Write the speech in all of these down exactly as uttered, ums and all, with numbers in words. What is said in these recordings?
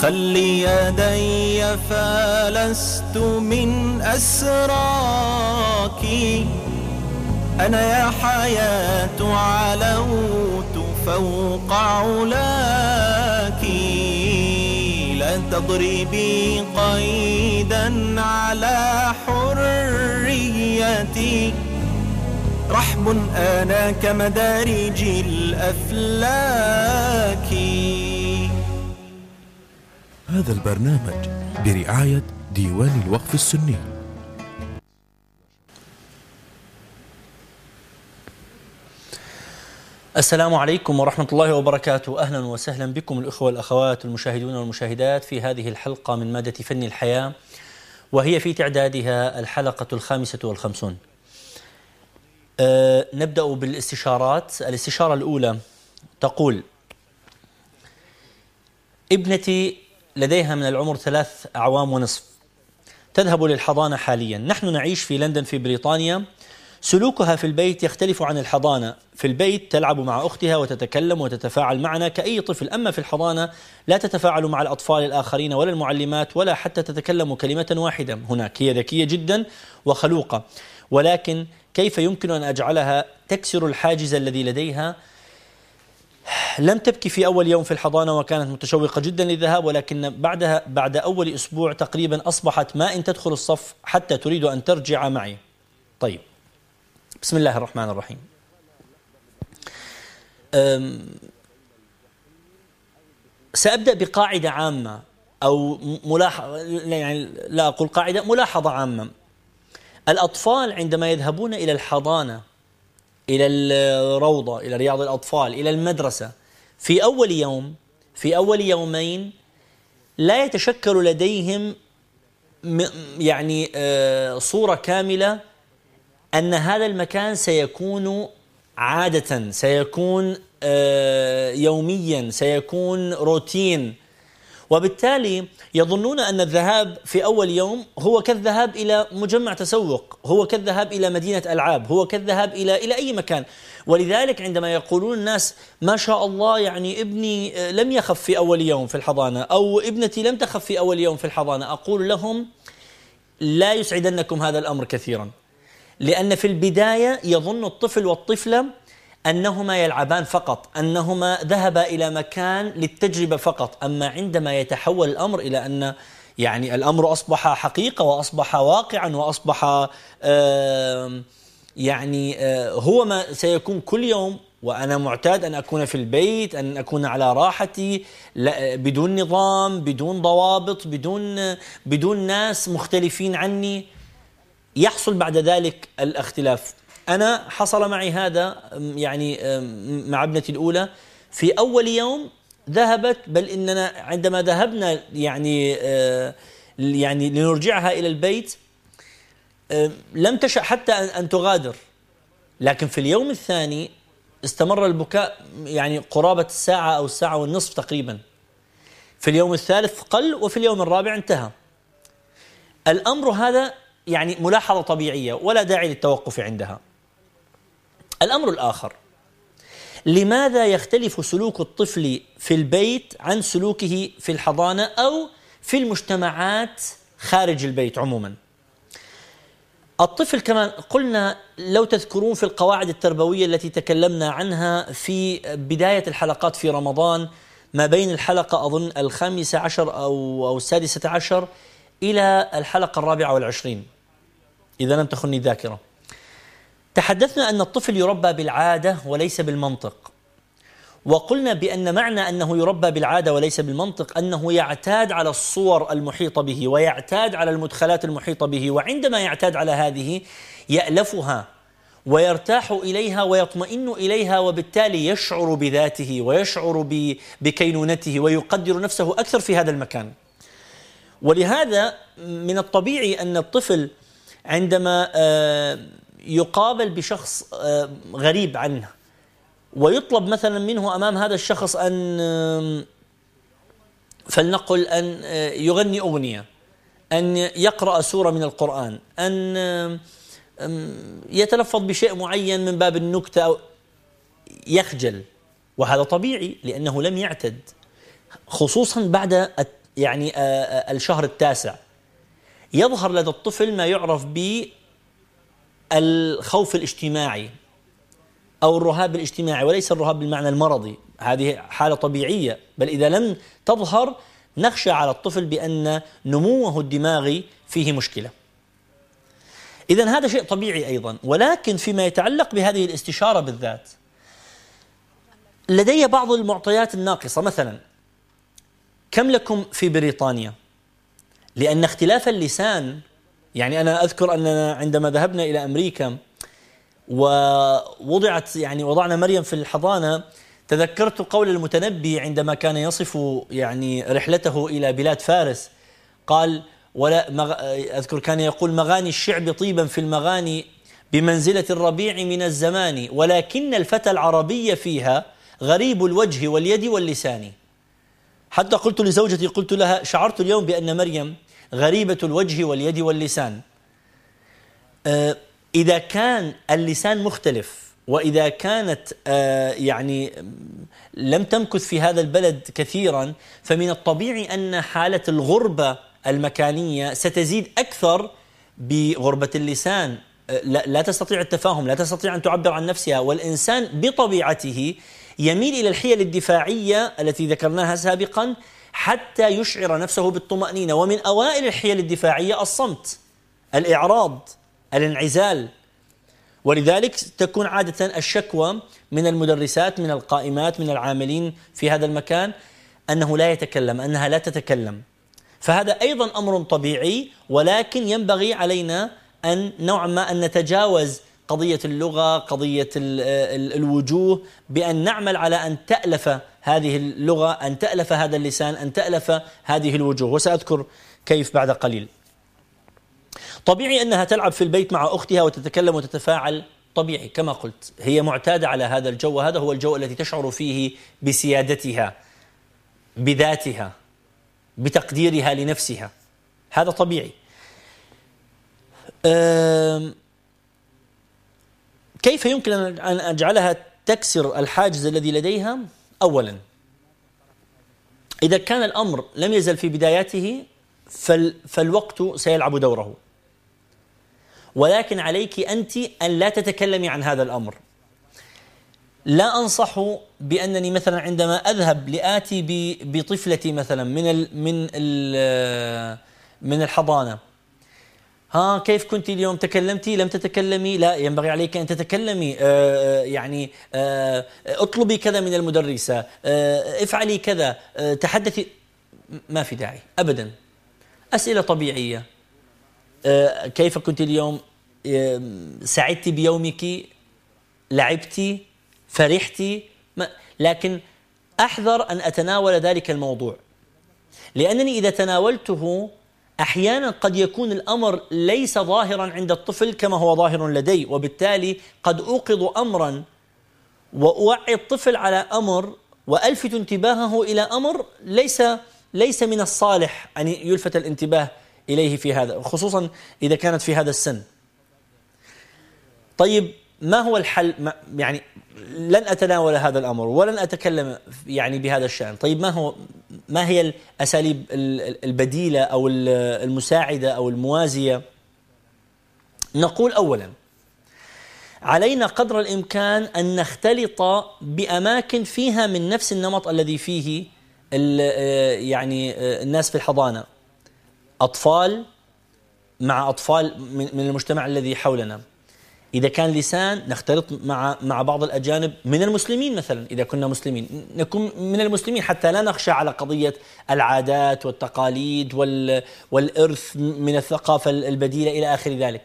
خلي يدي فلست من أسراك، أنا يا حياة علوت فوق علاك، لا تضربي قيدا على حريتي، رحب أنا كمدارج الأفلاك. هذا البرنامج برعاية ديوان الوقف السني. السلام عليكم ورحمة الله وبركاته. أهلا وسهلا بكم الأخوة والأخوات المشاهدون والمشاهدات في هذه الحلقة من مادة فن الحياة، وهي في تعدادها الحلقة الخامسة والخمسون. أه نبدأ بالاستشارات. الاستشارة الأولى تقول: ابنتي لديها من العمر ثلاث أعوام ونصف، تذهب للحضانة حاليا. نحن نعيش في لندن في بريطانيا. سلوكها في البيت يختلف عن الحضانة. في البيت تلعب مع أختها وتتكلم وتتفاعل معنا كأي طفل، أما في الحضانة لا تتفاعل مع الأطفال الآخرين ولا المعلمات ولا حتى تتكلم كلمة واحدة. هناك هي ذكية جدا وخلوقة، ولكن كيف يمكن أن أجعلها تكسر الحاجز الذي لديها؟ لم تبكي في أول يوم في الحضانة وكانت متشوقة جدا للذهاب، ولكن بعدها بعد أول أسبوع تقريبا أصبحت ما إن تدخل الصف حتى تريد أن ترجع معي. طيب، بسم الله الرحمن الرحيم. سأبدأ بقاعدة عامة أو ملاحظة، يعني لا أقول قاعدة، ملاحظة عامة. الأطفال عندما يذهبون إلى الحضانة، إلى الروضة، إلى رياض الأطفال، إلى المدرسة، في أول يوم في أول يومين لا يتشكل لديهم يعني صورة كاملة أن هذا المكان سيكون عادة، سيكون يوميا، سيكون روتين، وبالتالي يظنون أن الذهاب في أول يوم هو كالذهاب إلى مجمع تسوق، هو كالذهاب إلى مدينة ألعاب، هو كالذهاب إلى إلى أي مكان. ولذلك عندما يقولون الناس ما شاء الله يعني ابني لم يخف في أول يوم في الحضانة أو ابنتي لم تخف في أول يوم في الحضانة، أقول لهم لا يسعدنكم هذا الأمر كثيرا، لأن في البداية يظن الطفل والطفلة أنهما يلعبان فقط، أنهما ذهبا إلى مكان للتجربة فقط. أما عندما يتحول الأمر إلى أن يعني الأمر أصبح حقيقة وأصبح واقعا وأصبح آه يعني آه هو ما سيكون كل يوم، وأنا معتاد أن أكون في البيت، أن أكون على راحتي بدون نظام، بدون ضوابط، بدون بدون ناس مختلفين عني، يحصل بعد ذلك الاختلاف. أنا حصل معي هذا يعني مع ابنتي الأولى. في أول يوم ذهبت، بل إننا عندما ذهبنا يعني يعني لنرجعها إلى البيت لم تشأ حتى أن تغادر، لكن في اليوم الثاني استمر البكاء يعني قرابة الساعة أو الساعة والنصف تقريبا. في اليوم الثالث قل، وفي اليوم الرابع انتهى. الأمر هذا يعني ملاحظة طبيعية ولا داعي للتوقف عندها. الأمر الآخر: لماذا يختلف سلوك الطفل في البيت عن سلوكه في الحضانة أو في المجتمعات خارج البيت عموما؟ الطفل كما قلنا، لو تذكرون في القواعد التربوية التي تكلمنا عنها في بداية الحلقات في رمضان، ما بين الحلقة أظن الخامسة عشر أو أو السادسة عشر إلى الحلقة الرابعة والعشرين إذا لم تخني الذاكرة، تحدثنا أن الطفل يربى بالعادة وليس بالمنطق، وقلنا بأن معنى أنه يربى بالعادة وليس بالمنطق أنه يعتاد على الصور المحيطة به ويعتاد على المدخلات المحيطة به، وعندما يعتاد على هذه يألفها ويرتاح إليها ويطمئن إليها، وبالتالي يشعر بذاته ويشعر بكينونته ويقدر نفسه أكثر في هذا المكان. ولهذا من الطبيعي أن الطفل عندما يقابل بشخص غريب عنه ويطلب مثلا منه أمام هذا الشخص أن فلنقل أن يغني أغنية، أن يقرأ سورة من القرآن، أن يتلفظ بشيء معين من باب النكتة أو يخجل، وهذا طبيعي لأنه لم يعتد، خصوصا بعد يعني الشهر التاسع يظهر لدى الطفل ما يعرف بالخوف الاجتماعي أو الرهاب الاجتماعي، وليس الرهاب بالمعنى المرضي، هذه حالة طبيعية، بل إذا لم تظهر نخشى على الطفل بأن نموه الدماغي فيه مشكلة. إذن هذا شيء طبيعي أيضا. ولكن فيما يتعلق بهذه الاستشارة بالذات لدي بعض المعطيات الناقصة. مثلا كم لكم في بريطانيا؟ لأن اختلاف اللسان، يعني أنا أذكر أننا عندما ذهبنا إلى أمريكا ووضعت يعني وضعنا مريم في الحضانة، تذكرت قول المتنبي عندما كان يصف يعني رحلته إلى بلاد فارس، قال ولا مغ... أذكر كان يقول: مغاني الشعب طيبا في المغاني بمنزلة الربيع من الزمان، ولكن الفتى العربي فيها غريب الوجه واليد واللسان. حتى قلت لزوجتي، قلت لها: شعرت اليوم بأن مريم غريبة الوجه واليد واللسان. آه إذا كان اللسان مختلف، وإذا كانت آه يعني لم تمكث في هذا البلد كثيرا، فمن الطبيعي أن حالة الغربة المكانية ستزيد أكثر بغربة اللسان. آه لا, لا تستطيع التفاهم، لا تستطيع أن تعبر عن نفسها، والإنسان بطبيعته يميل إلى الحيل الدفاعية التي ذكرناها سابقا حتى يشعر نفسه بالطمأنينة. ومن أوائل الحيل الدفاعية الصمت، الإعراض، الانعزال. ولذلك تكون عادة الشكوى من المدرسات، من القائمات، من العاملين في هذا المكان أنه لا يتكلم، أنها لا تتكلم. فهذا أيضا أمر طبيعي، ولكن ينبغي علينا أن نوعا ما أن نتجاوز قضية اللغة، قضية الوجوه، بأن نعمل على أن تألف هذه اللغة، أن تألف هذا اللسان، أن تألف هذه الوجوه، وسأذكر كيف بعد قليل. طبيعي أنها تلعب في البيت مع أختها وتتكلم وتتفاعل، طبيعي كما قلت، هي معتادة على هذا الجو، وهذا هو الجو الذي تشعر فيه بسيادتها، بذاتها، بتقديرها لنفسها، هذا طبيعي. كيف يمكن أن أجعلها تكسر الحاجز الذي لديها؟ أولا، إذا كان الأمر لم يزل في بداياته فالوقت سيلعب دوره، ولكن عليك أنت أن لا تتكلمي عن هذا الأمر. لا أنصح بأنني مثلا عندما أذهب لآتي بطفلتي مثلا من ال من ال من الحضانة، ها كيف كنت اليوم؟ تكلمتي؟ لم تتكلمي؟ لا، ينبغي عليك أن تتكلمي. آه يعني آه اطلبي كذا من المدرسة، آه افعلي كذا، آه تحدثي. ما في داعي أبدا. أسئلة طبيعية. آه كيف كنت اليوم؟ آه سعدتي بيومك؟ لعبتي؟ فرحتي؟ لكن أحذر أن أتناول ذلك الموضوع، لأنني إذا تناولته أحيانا قد يكون الأمر ليس ظاهرا عند الطفل كما هو ظاهر لدي، وبالتالي قد أوقظ أمرا وأوعي الطفل على أمر وألفت انتباهه إلى أمر ليس ليس من الصالح أن يلفت الانتباه إليه في هذا، خصوصا إذا كانت في هذا السن. طيب ما هو الحل؟ يعني لن أتناول هذا الأمر ولن أتكلم يعني بهذا الشأن. طيب ما هو ما هي الأساليب البديلة أو المساعدة أو الموازية؟ نقول أولا، علينا قدر الإمكان أن نختلط بأماكن فيها من نفس النمط الذي فيه يعني الناس في الحضانة، أطفال مع أطفال من المجتمع الذي حولنا. إذا كان لسان نختلط مع مع بعض الأجانب من المسلمين مثلا، إذا كنا مسلمين نكون من المسلمين حتى لا نخشى على قضية العادات والتقاليد والإرث من الثقافة البديلة إلى آخر ذلك.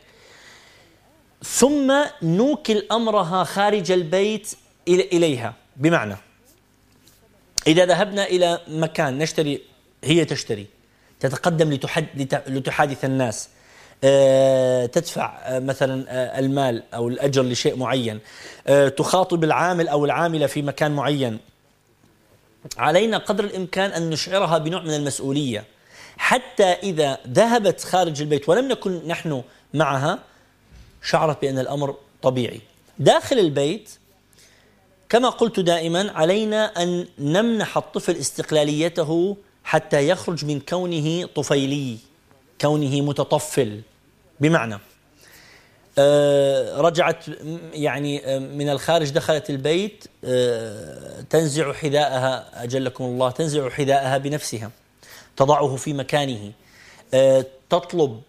ثم نوكل أمرها خارج البيت إليها، بمعنى إذا ذهبنا إلى مكان نشتري، هي تشتري، تتقدم لتحادث الناس، تدفع مثلا المال أو الأجر لشيء معين، تخاطب العامل أو العاملة في مكان معين، علينا قدر الإمكان أن نشعرها بنوع من المسؤولية، حتى إذا ذهبت خارج البيت ولم نكن نحن معها شعرت بأن الأمر طبيعي. داخل البيت كما قلت دائما علينا أن نمنح الطفل استقلاليته حتى يخرج من كونه طفيلي، كونه متطفل. بمعنى رجعت يعني من الخارج، دخلت البيت تنزع حذاءها، أجلكم الله، تنزع حذاءها بنفسها، تضعه في مكانه، تطلب،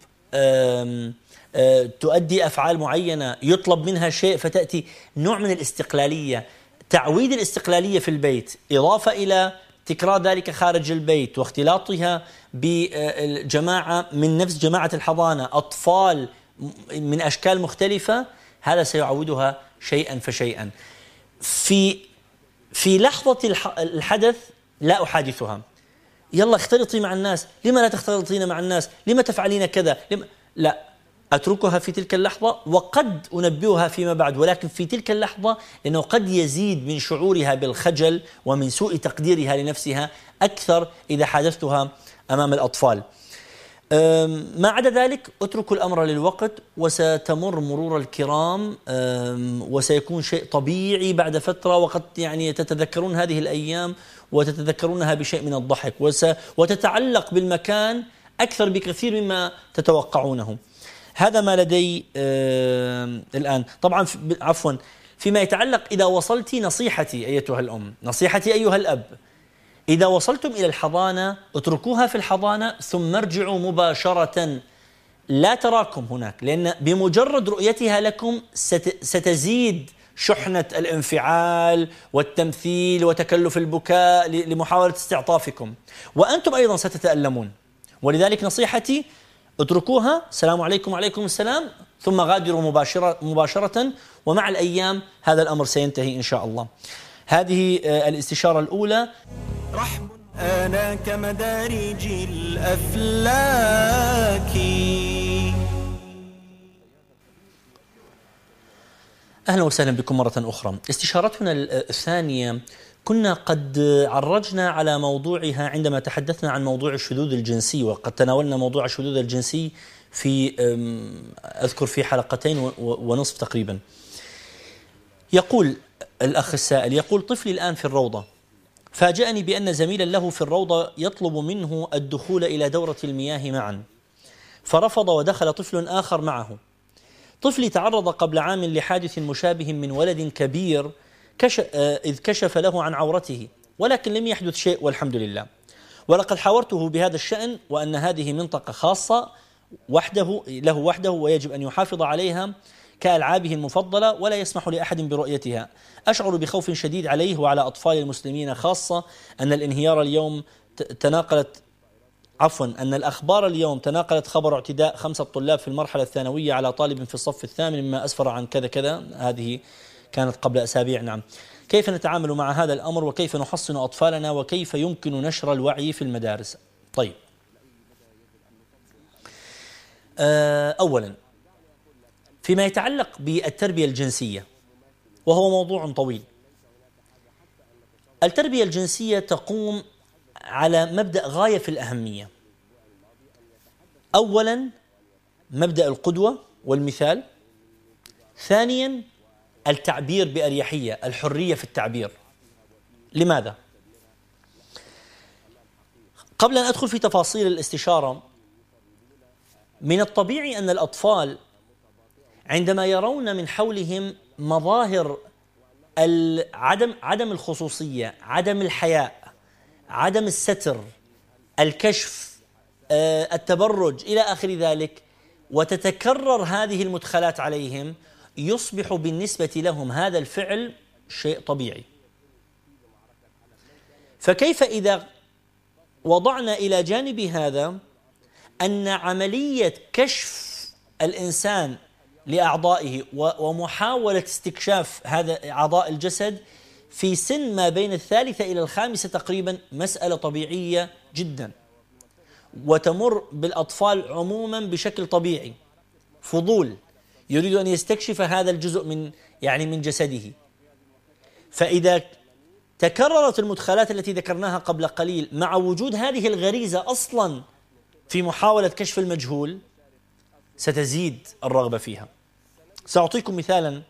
تؤدي أفعال معينة، يطلب منها شيء فتأتي. نوع من الاستقلالية، تعويد الاستقلالية في البيت، إضافة إلى تكرار ذلك خارج البيت واختلاطها بجماعة من نفس جماعة الحضانة، أطفال من أشكال مختلفة، هذا سيعودها شيئا فشيئا. في في لحظة الحدث لا أحادثها، يلا اختلطي مع الناس، لما لا تختلطين مع الناس، لما تفعلين كذا، لما لا، أتركها في تلك اللحظة وقد أنبئها فيما بعد، ولكن في تلك اللحظة، لأنه قد يزيد من شعورها بالخجل ومن سوء تقديرها لنفسها أكثر إذا حدثتها أمام الأطفال. ما عدا ذلك اتركوا الأمر للوقت، وستمر مرور الكرام، وسيكون شيء طبيعي بعد فترة، وقد يعني تتذكرون هذه الأيام وتتذكرونها بشيء من الضحك، وتتعلق بالمكان أكثر بكثير مما تتوقعونه. هذا ما لدي الآن. طبعا عفوا فيما يتعلق، إذا وصلت، نصيحتي أيتها الأم، نصيحتي أيها الأب، إذا وصلتم إلى الحضانة اتركوها في الحضانة ثم ارجعوا مباشرة، لا تراكم هناك، لأن بمجرد رؤيتها لكم ستزيد شحنة الانفعال والتمثيل وتكلف البكاء لمحاولة استعطافكم، وأنتم أيضا ستتألمون. ولذلك نصيحتي اتركوها، السلام عليكم وعليكم السلام، ثم غادروا مباشرة, مباشرة ومع الأيام هذا الأمر سينتهي إن شاء الله. هذه الاستشارة الأولى. رحب أنا كمدارج الأفلاك. أهلا وسهلا بكم مرة أخرى. استشارتنا الثانية كنا قد عرجنا على موضوعها عندما تحدثنا عن موضوع الشذوذ الجنسي، وقد تناولنا موضوع الشذوذ الجنسي في أذكر في حلقتين ونصف تقريبا. يقول الأخ السائل، يقول طفلي الآن في الروضة، فاجأني بأن زميلا له في الروضة يطلب منه الدخول إلى دورة المياه معا، فرفض ودخل طفل آخر معه. طفلي تعرض قبل عام لحادث مشابه من ولد كبير كشف إذ كشف له عن عورته، ولكن لم يحدث شيء والحمد لله. ولقد حاورته بهذا الشأن، وأن هذه منطقة خاصة وحده له وحده، ويجب أن يحافظ عليها كألعابه المفضلة ولا يسمح لأحد برؤيتها. أشعر بخوف شديد عليه وعلى أطفال المسلمين، خاصة أن الانهيار اليوم تناقلت عفوا أن الأخبار اليوم تناقلت خبر اعتداء خمسة طلاب في المرحلة الثانوية على طالب في الصف الثامن، مما أسفر عن كذا كذا. هذه كانت قبل أسابيع. نعم. كيف نتعامل مع هذا الأمر، وكيف نحصن أطفالنا، وكيف يمكن نشر الوعي في المدارس؟ طيب، أولا فيما يتعلق بالتربية الجنسية، وهو موضوع طويل. التربية الجنسية تقوم على مبدأ غاية في الأهمية. أولا مبدأ القدوة والمثال. ثانيا التعبير بأريحية، الحرية في التعبير. لماذا؟ قبل أن أدخل في تفاصيل الاستشارة، من الطبيعي أن الأطفال عندما يرون من حولهم مظاهر عدم عدم الخصوصية، عدم الحياء، عدم الستر، الكشف، التبرج إلى آخر ذلك، وتتكرر هذه المدخلات عليهم، يصبح بالنسبة لهم هذا الفعل شيء طبيعي. فكيف إذا وضعنا إلى جانب هذا أن عملية كشف الإنسان لأعضائه ومحاولة استكشاف هذا أعضاء الجسد في سن ما بين الثالثة إلى الخامسة تقريبا مسألة طبيعية جدا، وتمر بالأطفال عموما بشكل طبيعي، فضول، يريد أن يستكشف هذا الجزء من يعني من جسده. فإذا تكررت المدخلات التي ذكرناها قبل قليل مع وجود هذه الغريزة أصلا في محاولة كشف المجهول، ستزيد الرغبة فيها. سأعطيكم مثالا.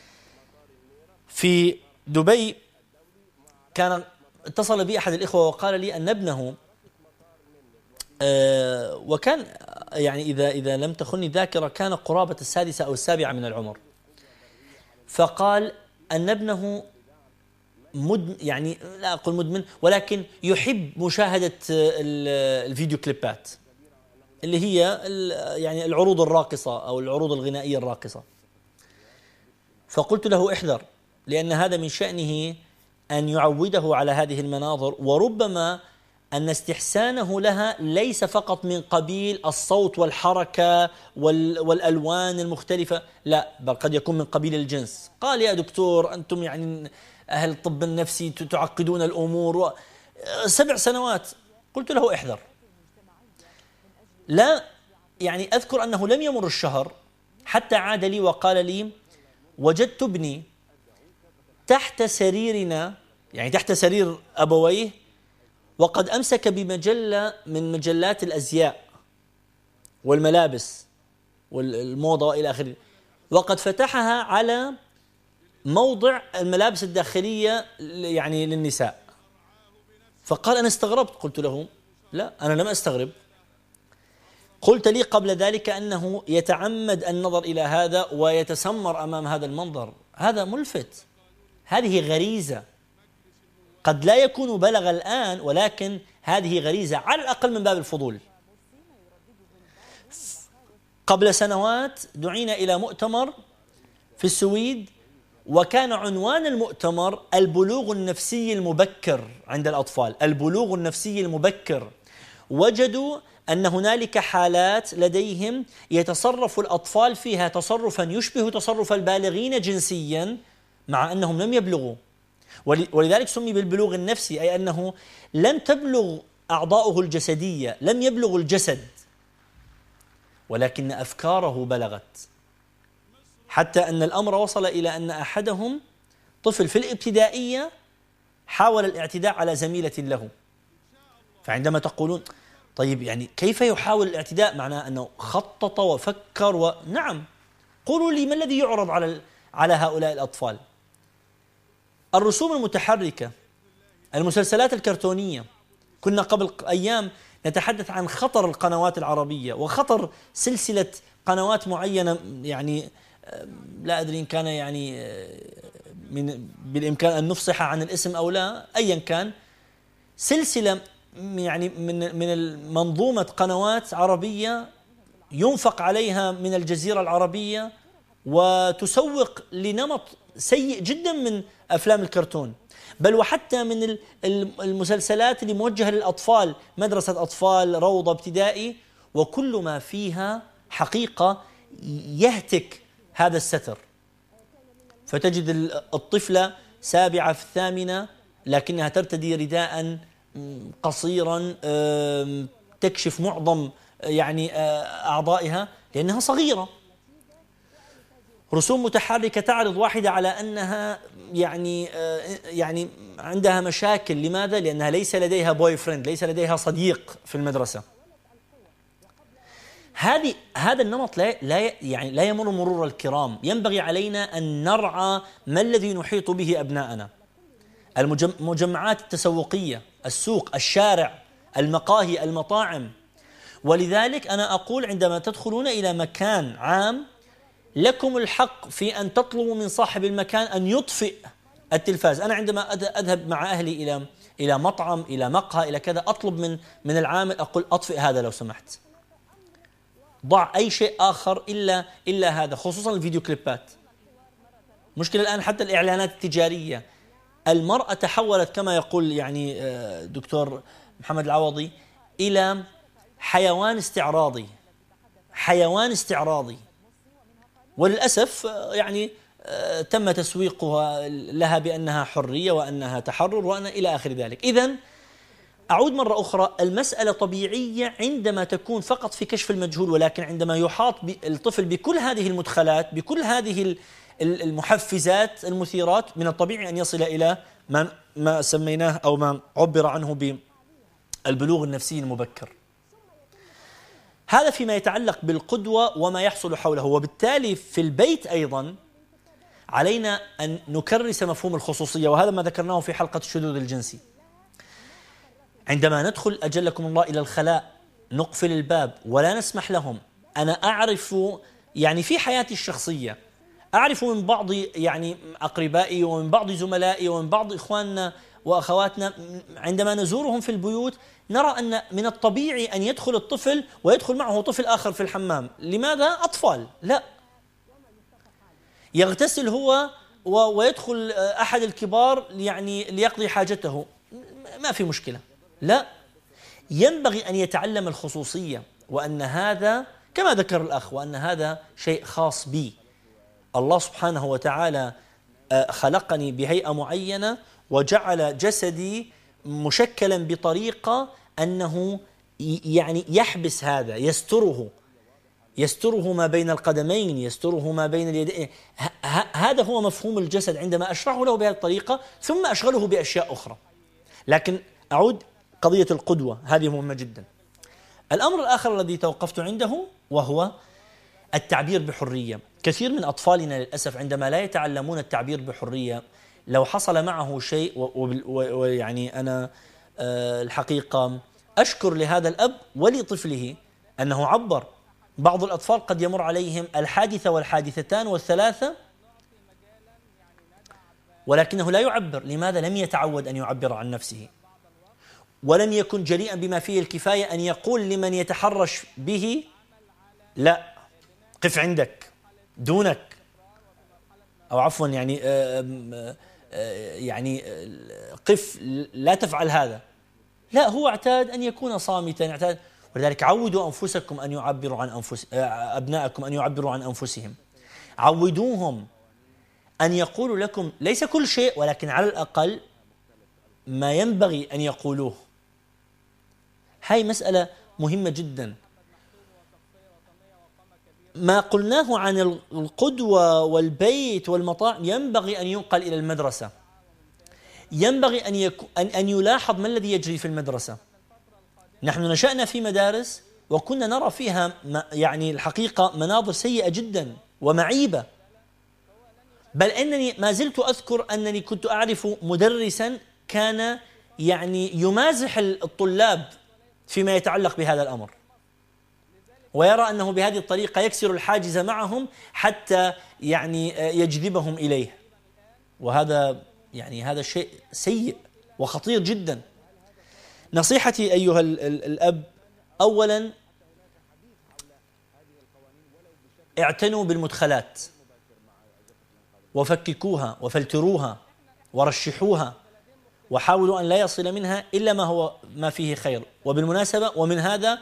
في دبي كان اتصل بي أحد الإخوة وقال لي أن ابنه آه وكان يعني إذا إذا لم تخني الذاكرة كان قرابة السادسة أو السابعة من العمر. فقال أن ابنه مدمن، يعني لا أقول مدمن ولكن يحب مشاهدة الفيديو كليبات اللي هي يعني العروض الراقصة أو العروض الغنائية الراقصة. فقلت له احذر، لأن هذا من شأنه أن يعوده على هذه المناظر، وربما أن استحسانه لها ليس فقط من قبيل الصوت والحركة والألوان المختلفة، لا، بل قد يكون من قبيل الجنس. قال يا دكتور أنتم يعني أهل الطب النفسي تعقدون الأمور. سبع سنوات. قلت له احذر. لا يعني أذكر أنه لم يمر الشهر حتى عاد لي وقال لي وجدت ابني تحت سريرنا، يعني تحت سرير أبويه، وقد أمسك بمجلة من مجلات الأزياء والملابس والموضة وإلى آخره، وقد فتحها على موضع الملابس الداخلية يعني للنساء. فقال أنا استغربت. قلت له لا، أنا لم أستغرب. قلت لي قبل ذلك أنه يتعمد النظر إلى هذا ويتسمر أمام هذا المنظر. هذا ملفت، هذه غريزة قد لا يكون بلغ الآن، ولكن هذه غريزة على الأقل من باب الفضول. قبل سنوات دعينا إلى مؤتمر في السويد، وكان عنوان المؤتمر البلوغ النفسي المبكر عند الأطفال. البلوغ النفسي المبكر. وجدوا أن هنالك حالات لديهم يتصرف الأطفال فيها تصرفا يشبه تصرف البالغين جنسيا مع أنهم لم يبلغوا، ولذلك سمي بالبلوغ النفسي، أي أنه لم تبلغ أعضاؤه الجسدية، لم يبلغ الجسد، ولكن أفكاره بلغت، حتى أن الأمر وصل إلى أن أحدهم طفل في الابتدائية حاول الاعتداء على زميلة له. فعندما تقولون طيب يعني كيف يحاول الاعتداء؟ معناه أنه خطط وفكر. ونعم، قولوا لي ما الذي يعرض على على هؤلاء الأطفال؟ الرسوم المتحركة، المسلسلات الكرتونية. كنا قبل أيام نتحدث عن خطر القنوات العربية وخطر سلسلة قنوات معينة، يعني لا أدري إن كان يعني من بالإمكان أن نفصح عن الاسم أو لا، أيا كان، سلسلة يعني من من المنظومة قنوات عربية ينفق عليها من الجزيرة العربية وتسوق لنمط سيء جدا من أفلام الكرتون، بل وحتى من المسلسلات اللي موجهة للأطفال، مدرسة أطفال، روضة ابتدائي، وكل ما فيها حقيقة يهتك هذا الستر. فتجد الطفلة سابعة في الثامنة لكنها ترتدي رداء قصيرا تكشف معظم يعني أعضائها لأنها صغيرة. رسوم متحركة تعرض واحدة على أنها يعني يعني عندها مشاكل. لماذا؟ لأنها ليس لديها بوي فريند، ليس لديها صديق في المدرسة. هذه هذا النمط لا لا يعني لا يمر مرور الكرام. ينبغي علينا أن نرعى ما الذي نحيط به أبناءنا. المجمعات التسوقية، السوق، الشارع، المقاهي، المطاعم. ولذلك أنا أقول عندما تدخلون إلى مكان عام لكم الحق في أن تطلبوا من صاحب المكان أن يطفئ التلفاز. أنا عندما أذهب مع أهلي إلى إلى مطعم، إلى مقهى، إلى كذا، أطلب من من العامل، أقول أطفئ هذا لو سمحت، ضع أي شيء آخر إلا إلا هذا، خصوصا الفيديو كليبات. مشكلة الآن حتى الإعلانات التجارية، المرأة تحولت كما يقول يعني دكتور محمد العوضي إلى حيوان استعراضي، حيوان استعراضي. وللأسف يعني تم تسويقها لها بأنها حرية وأنها تحرر وأن إلى آخر ذلك. إذن أعود مرة أخرى، المسألة طبيعية عندما تكون فقط في كشف المجهول، ولكن عندما يحاط الطفل بكل هذه المدخلات، بكل هذه المحفزات المثيرات، من الطبيعي أن يصل إلى ما ما سميناه أو ما عبر عنه بالبلوغ النفسي المبكر. هذا فيما يتعلق بالقدوة وما يحصل حوله. وبالتالي في البيت أيضا علينا أن نكرس مفهوم الخصوصية، وهذا ما ذكرناه في حلقة الشذوذ الجنسي. عندما ندخل أجلكم الله إلى الخلاء نقفل الباب ولا نسمح لهم. أنا أعرف يعني في حياتي الشخصية، أعرف من بعض يعني أقربائي ومن بعض زملائي ومن بعض إخواننا وأخواتنا عندما نزورهم في البيوت نرى أن من الطبيعي أن يدخل الطفل ويدخل معه طفل آخر في الحمام. لماذا؟ أطفال. لا، يغتسل هو ويدخل أحد الكبار يعني ليقضي حاجته، ما في مشكلة. لا، ينبغي أن يتعلم الخصوصية، وأن هذا كما ذكر الأخ، وأن هذا شيء خاص بي. الله سبحانه وتعالى خلقني بهيئة معينة وجعل جسدي مشكلا بطريقة أنه يعني يحبس هذا، يستره يستره ما بين القدمين، يستره ما بين اليدين. هذا هو مفهوم الجسد عندما أشرحه له بهذه الطريقة ثم أشغله بأشياء أخرى. لكن أعود قضية القدوة، هذه مهمة جدا. الأمر الآخر الذي توقفت عنده وهو التعبير بحرية. كثير من أطفالنا للأسف عندما لا يتعلمون التعبير بحرية، لو حصل معه شيء، ويعني أنا الحقيقة أشكر لهذا الأب ولطفله أنه عبر. بعض الأطفال قد يمر عليهم الحادثة والحادثتان والثلاثة ولكنه لا يعبر. لماذا؟ لم يتعود أن يعبر عن نفسه، ولم يكن جريئا بما فيه الكفاية أن يقول لمن يتحرش به لا، قف عندك، دونك، أو عفوا يعني آآ آآ يعني قف، لا تفعل هذا. لا، هو اعتاد أن يكون صامتا، اعتاد. ولذلك عودوا أنفسكم أن يعبروا عن أنفس أبنائكم أن يعبروا عن أنفسهم. عودوهم أن يقولوا لكم ليس كل شيء، ولكن على الأقل ما ينبغي أن يقولوه. هاي مسألة مهمة جدا. ما قلناه عن القدوة والبيت والمطاعم ينبغي أن ينقل إلى المدرسة. ينبغي أن يكون أن يلاحظ ما الذي يجري في المدرسة. نحن نشأنا في مدارس وكنا نرى فيها يعني الحقيقة مناظر سيئة جدا ومعيبة، بل أنني ما زلت أذكر أنني كنت أعرف مدرسا كان يعني يمازح الطلاب فيما يتعلق بهذا الأمر، ويرى أنه بهذه الطريقة يكسر الحاجز معهم حتى يعني يجذبهم إليه. وهذا يعني هذا شيء سيء وخطير جدا. نصيحتي أيها الأب، أولا اعتنوا بالمدخلات وفككوها وفلتروها ورشحوها، وحاولوا أن لا يصل منها إلا ما هو ما فيه خير. وبالمناسبة ومن هذا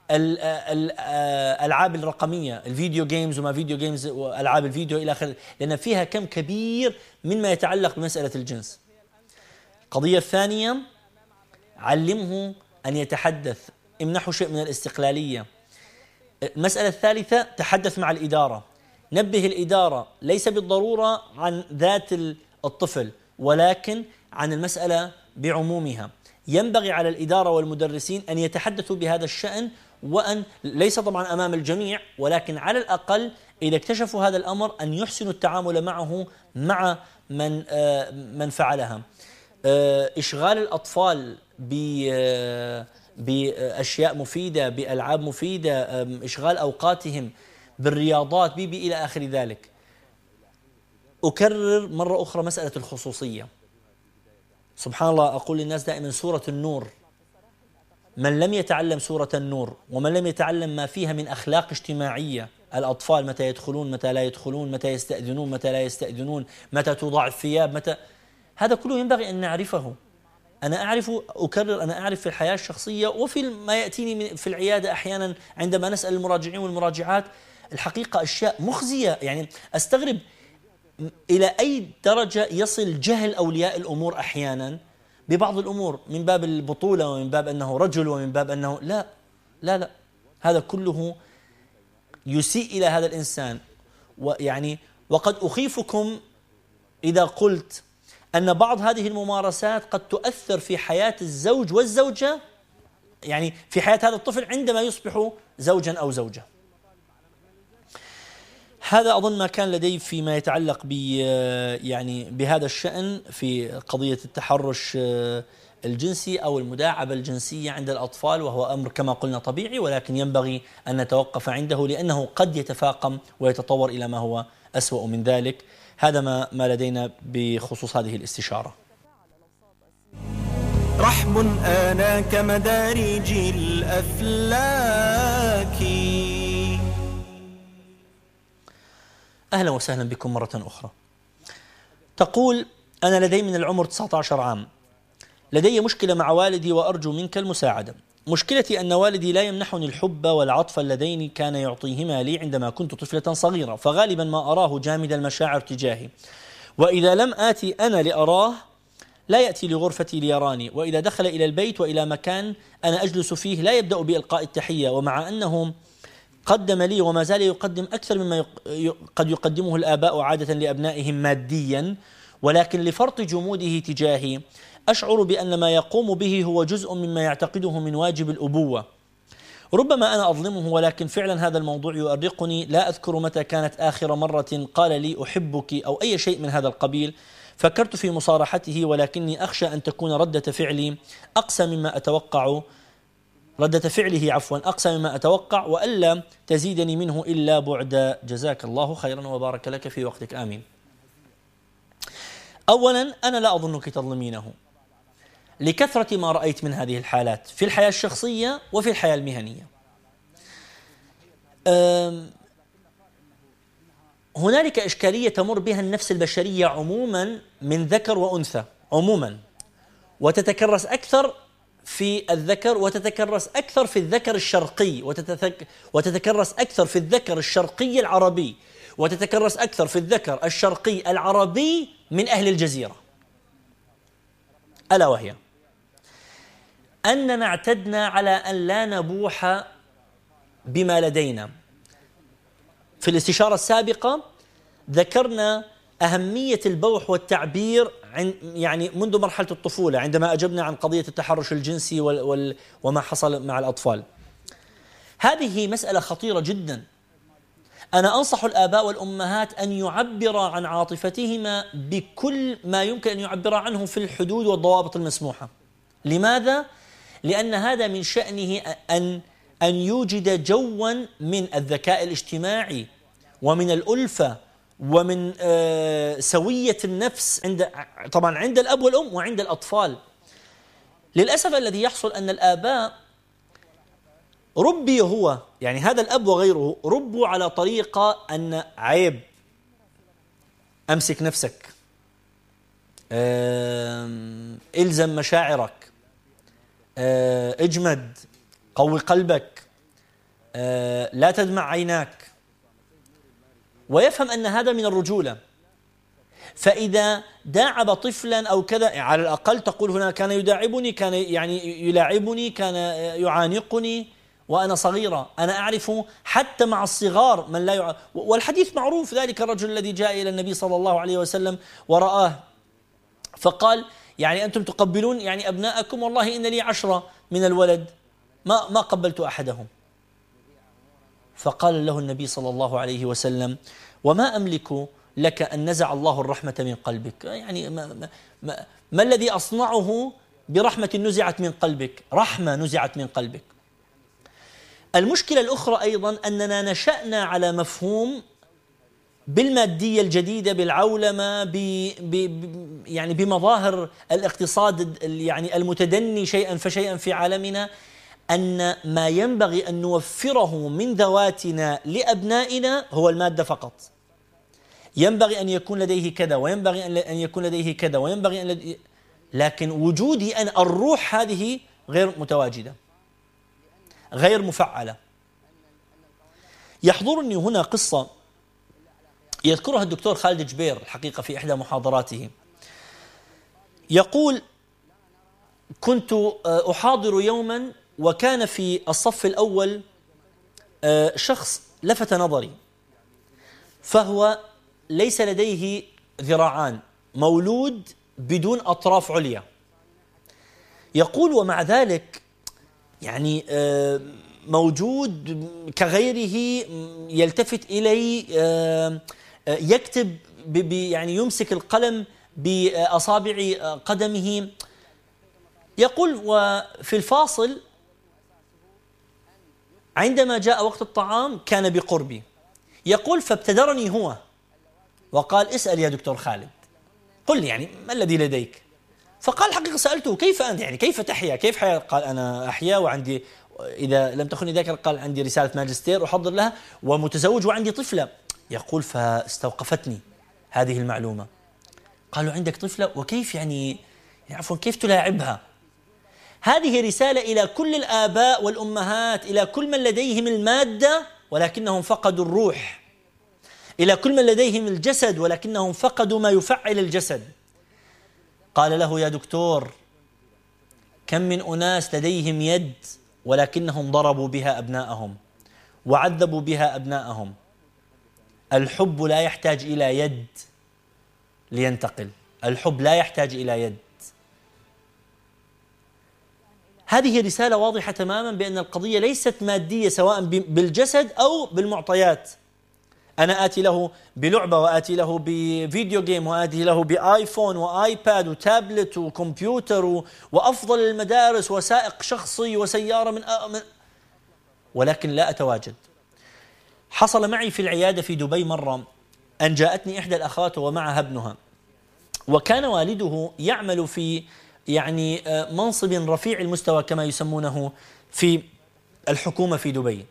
الألعاب الرقمية، الفيديو جيمز وما فيديو جيمز وألعاب الفيديو إلى آخره، لأن فيها كم كبير مما يتعلق بمسألة الجنس. القضية الثانية، علمه أن يتحدث، امنحه شيء من الاستقلالية. المسألة الثالثة، تحدث مع الإدارة. نبه الإدارة ليس بالضرورة عن ذات الطفل ولكن عن المسألة بعمومها. ينبغي على الإدارة والمدرسين أن يتحدثوا بهذا الشأن، وأن ليس طبعا أمام الجميع، ولكن على الأقل إذا اكتشفوا هذا الأمر أن يحسنوا التعامل معه مع من من فعلها. إشغال الأطفال بأشياء مفيدة، بألعاب مفيدة، إشغال أوقاتهم بالرياضات بي بي إلى آخر ذلك. أكرر مرة أخرى مسألة الخصوصية. سبحان الله، أقول للناس دائما سورة النور، من لم يتعلم سورة النور ومن لم يتعلم ما فيها من أخلاق اجتماعية، الأطفال متى يدخلون، متى لا يدخلون، متى يستأذنون، متى لا يستأذنون، متى توضع الثياب، متى، هذا كله ينبغي أن نعرفه. أنا أعرف، أكرر، أنا أعرف في الحياة الشخصية وفي ما يأتيني في العيادة أحيانا عندما نسأل المراجعين والمراجعات الحقيقة أشياء مخزية. يعني أستغرب إلى أي درجة يصل جهل أولياء الأمور أحيانا ببعض الأمور، من باب البطولة ومن باب أنه رجل ومن باب أنه لا لا لا هذا كله يسيء إلى هذا الإنسان. ويعني وقد أخيفكم إذا قلت أن بعض هذه الممارسات قد تؤثر في حياة الزوج والزوجة، يعني في حياة هذا الطفل عندما يصبح زوجا أو زوجة. هذا أظن ما كان لدي فيما يتعلق ب يعني بهذا الشأن في قضية التحرش الجنسي أو المداعبة الجنسية عند الأطفال، وهو أمر كما قلنا طبيعي، ولكن ينبغي أن نتوقف عنده لأنه قد يتفاقم ويتطور إلى ما هو أسوأ من ذلك. هذا ما ما لدينا بخصوص هذه الاستشارة. رحم آناك مدارج الأفلاك. أهلا وسهلا بكم مرة أخرى. تقول: أنا لدي من العمر تسعة عشر عام، لدي مشكلة مع والدي وأرجو منك المساعدة. مشكلتي أن والدي لا يمنحني الحب والعطف اللذين كان يعطيهما لي عندما كنت طفلة صغيرة، فغالبا ما أراه جامد المشاعر تجاهي، وإذا لم آتي أنا لأراه لا يأتي لغرفتي ليراني، وإذا دخل إلى البيت وإلى مكان أنا أجلس فيه لا يبدأ بإلقاء التحية، ومع أنه قدم لي وما زال يقدم أكثر مما قد يقدمه الآباء عادة لأبنائهم ماديا، ولكن لفرط جموده تجاهي أشعر بأن ما يقوم به هو جزء مما يعتقده من واجب الأبوة. ربما أنا أظلمه، ولكن فعلا هذا الموضوع يؤرقني. لا أذكر متى كانت آخر مرة قال لي أحبك أو أي شيء من هذا القبيل. فكرت في مصارحته، ولكني أخشى أن تكون ردة فعلي أقسى مما أتوقع ردة فعله عفوا أقسى مما أتوقع، وألا تزيدني منه إلا بعدا. جزاك الله خيرا وبارك لك في وقتك. آمين. أولا، أنا لا أظنك تظلمينه لكثرة ما رأيت من هذه الحالات في الحياة الشخصية وفي الحياة المهنية. هنالك إشكالية تمر بها النفس البشرية عموما من ذكر وأنثى عموما، وتتكرس أكثر في الذكر وتتكرس أكثر في الذكر الشرقي، وتتك وتتكرس أكثر في الذكر الشرقي العربي، وتتكرس أكثر في الذكر الشرقي العربي من أهل الجزيرة. ألا وهي أننا اعتدنا على أن لا نبوح بما لدينا. في الاستشارة السابقة ذكرنا أهمية البوح والتعبير عن يعني منذ مرحلة الطفولة، عندما أجبنا عن قضية التحرش الجنسي وال وال وما حصل مع الأطفال. هذه مسألة خطيرة جدا. أنا أنصح الآباء والأمهات أن يعبر عن عاطفتهما بكل ما يمكن أن يعبر عنه في الحدود والضوابط المسموحة. لماذا؟ لأن هذا من شأنه أن أن يوجد جوا من الذكاء الاجتماعي ومن الألفة ومن آه سوية النفس عند طبعا عند الأب والأم وعند الأطفال. للأسف الذي يحصل أن الآباء ربي هو يعني هذا الأب وغيره ربوا على طريقة أن عيب، أمسك نفسك، إلزم مشاعرك، اجمد، قوي قلبك، لا تدمع عيناك، ويفهم أن هذا من الرجولة. فإذا داعب طفلا أو كذا على الأقل تقول هنا كان يداعبني، كان يعني يلاعبني، كان يعانقني وأنا صغيرة. أنا أعرف حتى مع الصغار من لا يع... والحديث معروف، ذلك الرجل الذي جاء إلى النبي صلى الله عليه وسلم ورآه فقال يعني أنتم تقبلون يعني أبناءكم؟ والله إن لي عشرة من الولد ما ما قبلت أحدهم. فقال له النبي صلى الله عليه وسلم وما أملك لك أن نزع الله الرحمة من قلبك. يعني ما, ما, ما, ما الذي أصنعه برحمة نزعت من قلبك؟ رحمة نزعت من قلبك. المشكلة الأخرى أيضا أننا نشأنا على مفهوم بالمادية الجديدة، بالعولمة، ب ب يعني بمظاهر الاقتصاد يعني المتدني شيئا فشيئا في عالمنا، أن ما ينبغي أن نوفره من ذواتنا لأبنائنا هو المادة فقط. ينبغي أن يكون لديه كذا، وينبغي أن يكون لديه كذا، وينبغي أن لديه... لكن وجودي أن الروح هذه غير متواجدة، غير مفعلة. يحضرني هنا قصة يذكرها الدكتور خالد جبير الحقيقة في إحدى محاضراته. يقول كنت أحاضر يوما وكان في الصف الأول شخص لفت نظري، فهو ليس لديه ذراعان، مولود بدون أطراف عليا. يقول ومع ذلك يعني موجود كغيره، يلتفت إلي، يكتب يعني يمسك القلم بأصابع قدمه. يقول: وفي الفاصل عندما جاء وقت الطعام كان بقربي. يقول: فابتدرني هو وقال: اسأل يا دكتور خالد، قل لي يعني ما الذي لديك؟ فقال: الحقيقة سألته: كيف أنت يعني كيف تحيا كيف حيا؟ قال: أنا أحيا وعندي، إذا لم تخني ذاكرة، قال: عندي رسالة ماجستير أحضر لها ومتزوج وعندي طفلة. يقول: فاستوقفتني هذه المعلومة. قالوا: عندك طفلة؟ وكيف يعني عفوا كيف تلاعبها؟ هذه رسالة إلى كل الآباء والأمهات، إلى كل من لديهم المادة ولكنهم فقدوا الروح، إلى كل من لديهم الجسد ولكنهم فقدوا ما يفعل الجسد. قال له: يا دكتور، كم من أناس لديهم يد ولكنهم ضربوا بها أبناءهم وعذبوا بها أبناءهم. الحب لا يحتاج إلى يد لينتقل، الحب لا يحتاج إلى يد. هذه رسالة واضحة تماما بأن القضية ليست مادية سواء بالجسد أو بالمعطيات. أنا آتي له بلعبة وآتي له بفيديو جيم وآتي له بآيفون وآيباد وتابلت وكمبيوتر وأفضل المدارس وسائق شخصي وسيارة من, من ولكن لا أتواجد. حصل معي في العيادة في دبي مرة أن جاءتني إحدى الأخوات ومعها ابنها، وكان والده يعمل في يعني منصب رفيع المستوى كما يسمونه في الحكومة في دبي،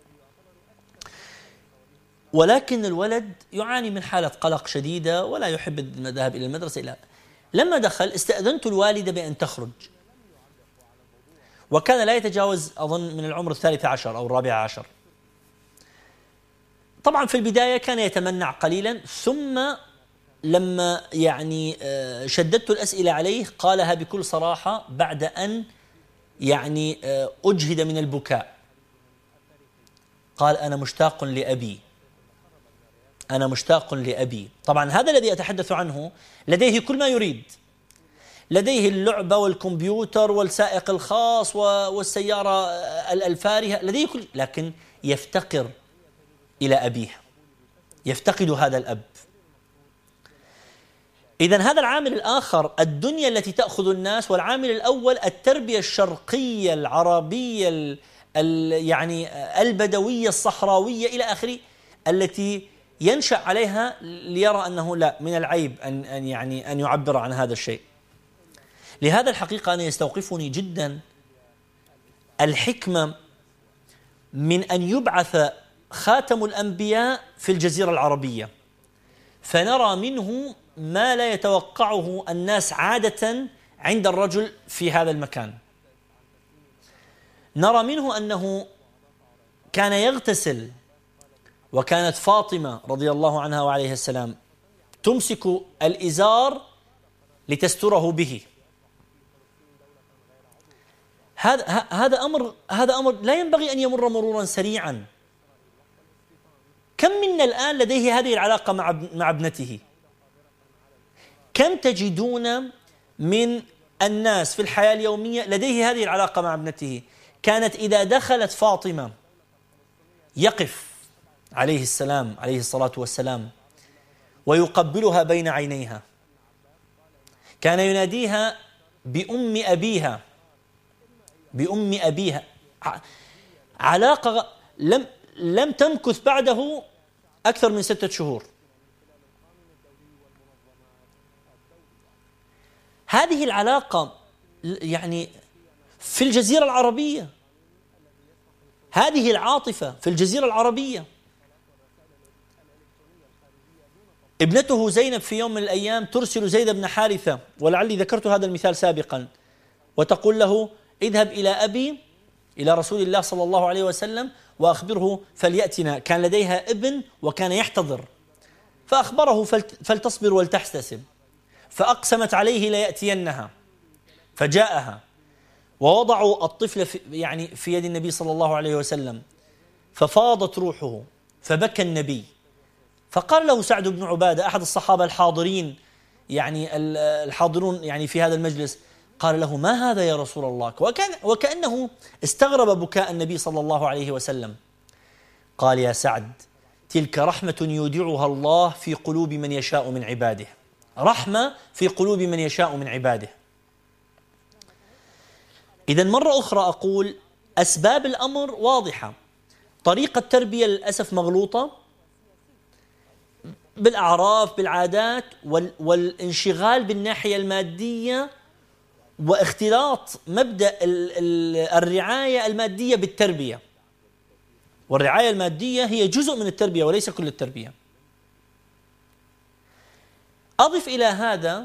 ولكن الولد يعاني من حالة قلق شديدة ولا يحب الذهاب إلى المدرسة. إلى لما دخل استأذنت الوالدة بأن تخرج، وكان لا يتجاوز أظن من العمر الثالث عشر أو الرابع عشر. طبعا في البداية كان يتمنع قليلا، ثم لما يعني شددت الأسئلة عليه قالها بكل صراحة بعد أن يعني أجهد من البكاء. قال: أنا مشتاق لأبي، أنا مشتاق لأبي. طبعا هذا الذي أتحدث عنه لديه كل ما يريد، لديه اللعبة والكمبيوتر والسائق الخاص والسيارة الفارهة، لديه كل، لكن يفتقر إلى أبيه، يفتقد هذا الأب. إذن هذا العامل الآخر الدنيا التي تأخذ الناس، والعامل الأول التربية الشرقية العربية ال ال يعني البدوية الصحراوية إلى آخره، التي ينشأ عليها ليرى أنه لا، من العيب أن أن يعني أن يعبر عن هذا الشيء. لهذا الحقيقة أنا يستوقفني جدا الحكمة من أن يبعث خاتم الأنبياء في الجزيرة العربية، فنرى منه ما لا يتوقعه الناس عادة عند الرجل في هذا المكان. نرى منه أنه كان يغتسل، وكانت فاطمة رضي الله عنها وعليها السلام تمسك الإزار لتستره به. هذا هذا أمر هذا أمر لا ينبغي أن يمر مرورا سريعا. كم منا الآن لديه هذه العلاقة مع مع ابنته؟ كم تجدون من الناس في الحياة اليومية لديه هذه العلاقة مع ابنته؟ كانت إذا دخلت فاطمة يقف عليه السلام عليه الصلاة والسلام ويقبلها بين عينيها، كان يناديها بأم أبيها، بأم أبيها. علاقة لم لم تمكث بعده أكثر من ستة شهور. هذه العلاقة يعني في الجزيرة العربية، هذه العاطفة في الجزيرة العربية. ابنته زينب في يوم من الأيام ترسل زيد بن حارثة، ولعلي ذكرت هذا المثال سابقا، وتقول له: اذهب إلى أبي، إلى رسول الله صلى الله عليه وسلم، وأخبره فليأتنا. كان لديها ابن وكان يحتضر، فأخبره فلتصبر ولتحتسب، فأقسمت عليه ليأتينها، فجاءها ووضعوا الطفل في يعني في يد النبي صلى الله عليه وسلم، ففاضت روحه، فبكى النبي. فقال له سعد بن عبادة أحد الصحابة الحاضرين يعني الحاضرون يعني في هذا المجلس، قال له: ما هذا يا رسول الله؟ وكان وكأنه استغرب بكاء النبي صلى الله عليه وسلم. قال: يا سعد، تلك رحمة يودعها الله في قلوب من يشاء من عباده، رحمة في قلوب من يشاء من عباده. إذن مرة أخرى أقول أسباب الأمر واضحة، طريقة التربية للأسف مغلوطة بالأعراف بالعادات والانشغال بالناحية المادية واختلاط مبدأ الرعاية المادية بالتربية، والرعاية المادية هي جزء من التربية وليس كل التربية. أضف إلى هذا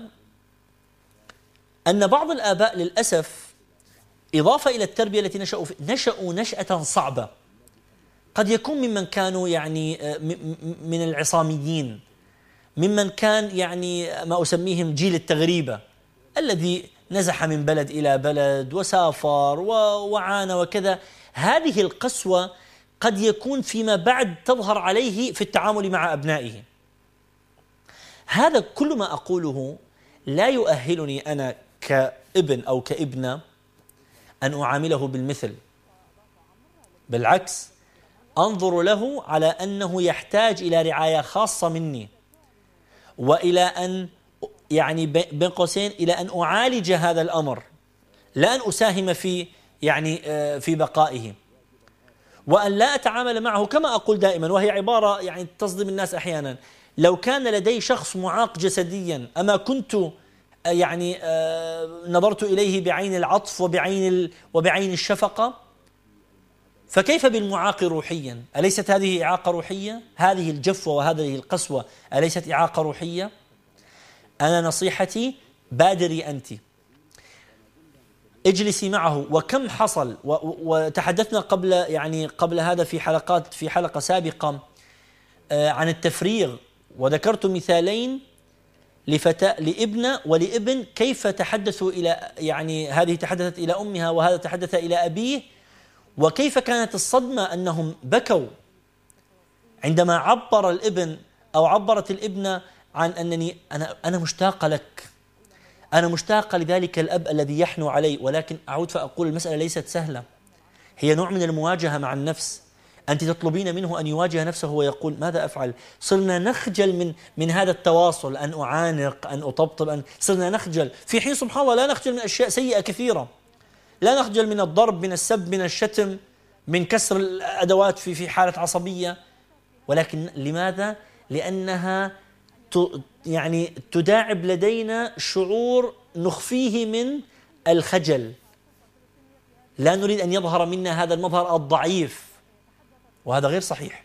أن بعض الآباء للأسف إضافة إلى التربية التي نشأوا نشأوا نشأة صعبة، قد يكون ممن كانوا يعني من العصاميين، ممن كان يعني ما أسميهم جيل التغريبة الذي نزح من بلد إلى بلد وسافر وعانى وكذا. هذه القسوة قد يكون فيما بعد تظهر عليه في التعامل مع أبنائه. هذا كل ما أقوله لا يؤهلني أنا كابن أو كابنة أن أعامله بالمثل، بالعكس أنظر له على أنه يحتاج إلى رعاية خاصة مني، وإلى أن يعني بين قوسين إلى أن أعالج هذا الأمر، لا أن أساهم في يعني في بقائه، وأن لا أتعامل معه كما أقول دائما، وهي عبارة يعني تصدم الناس أحيانا: لو كان لدي شخص معاق جسديا أما كنت يعني نظرت إليه بعين العطف وبعين وبعين الشفقة، فكيف بالمعاق روحيا؟ أليست هذه إعاقة روحية؟ هذه الجفوة وهذه القسوة أليست إعاقة روحية؟ أنا نصيحتي بادري أنت، اجلسي معه. وكم حصل وتحدثنا قبل يعني قبل هذا في حلقات في حلقة سابقة عن التفريغ، وذكرت مثالين لفتاة لابنة ولابن كيف تحدثوا إلى يعني هذه تحدثت إلى أمها وهذا تحدث إلى أبيه، وكيف كانت الصدمة أنهم بكوا عندما عبر الابن أو عبرت الابنة عن أنني أنا أنا مشتاقة لك، أنا مشتاقة لذلك الأب الذي يحنو علي. ولكن أعود فأقول المسألة ليست سهلة، هي نوع من المواجهة مع النفس. أنت تطلبين منه أن يواجه نفسه ويقول ماذا أفعل؟ صرنا نخجل من من هذا التواصل، أن أعانق، أن أطبطب، أن صرنا نخجل، في حين سبحان الله لا نخجل من أشياء سيئة كثيرة. لا نخجل من الضرب، من السب، من الشتم، من كسر الأدوات في في حالة عصبية. ولكن لماذا؟ لأنها يعني تداعب لدينا شعور نخفيه من الخجل، لا نريد أن يظهر منا هذا المظهر الضعيف، وهذا غير صحيح.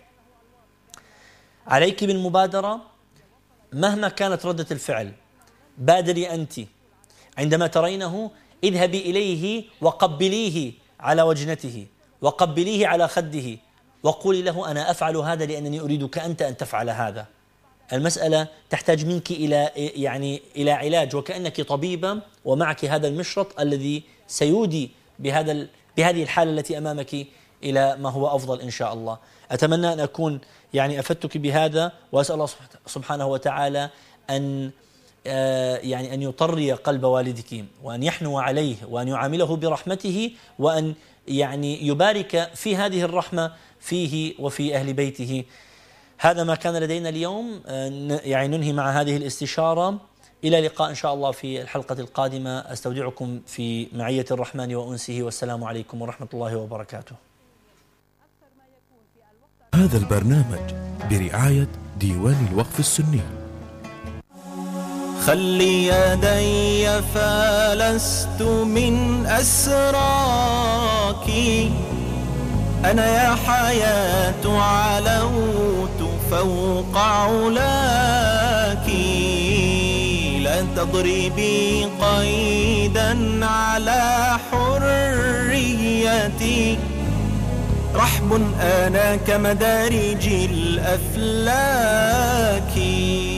عليك بالمبادرة مهما كانت ردة الفعل، بادري أنت عندما ترينه، اذهبي إليه وقبليه على وجنته وقبليه على خده وقولي له أنا أفعل هذا لأنني أريدك أنت أن تفعل هذا. المسألة تحتاج منك إلى يعني إلى علاج، وكأنك طبيبة ومعك هذا المشرط الذي سيودي بهذا بهذه الحالة التي أمامك إلى ما هو أفضل إن شاء الله. أتمنى أن أكون يعني أفدتك بهذا، وأسأل الله سبحانه وتعالى أن يعني أن يطري قلب والدك وأن يحنو عليه وأن يعامله برحمته، وأن يعني يبارك في هذه الرحمة فيه وفي أهل بيته. هذا ما كان لدينا اليوم، يعني ننهي مع هذه الاستشارة. إلى لقاء إن شاء الله في الحلقة القادمة، أستودعكم في معية الرحمن وأنسه، والسلام عليكم ورحمة الله وبركاته. هذا البرنامج برعاية ديوان الوقف السني. خلي يدي فلست من أسراك، أنا يا حياة علوت فوق علاك، لا تضربي قيدا على حريتي، رحب أنا كمدارج الأفلاك.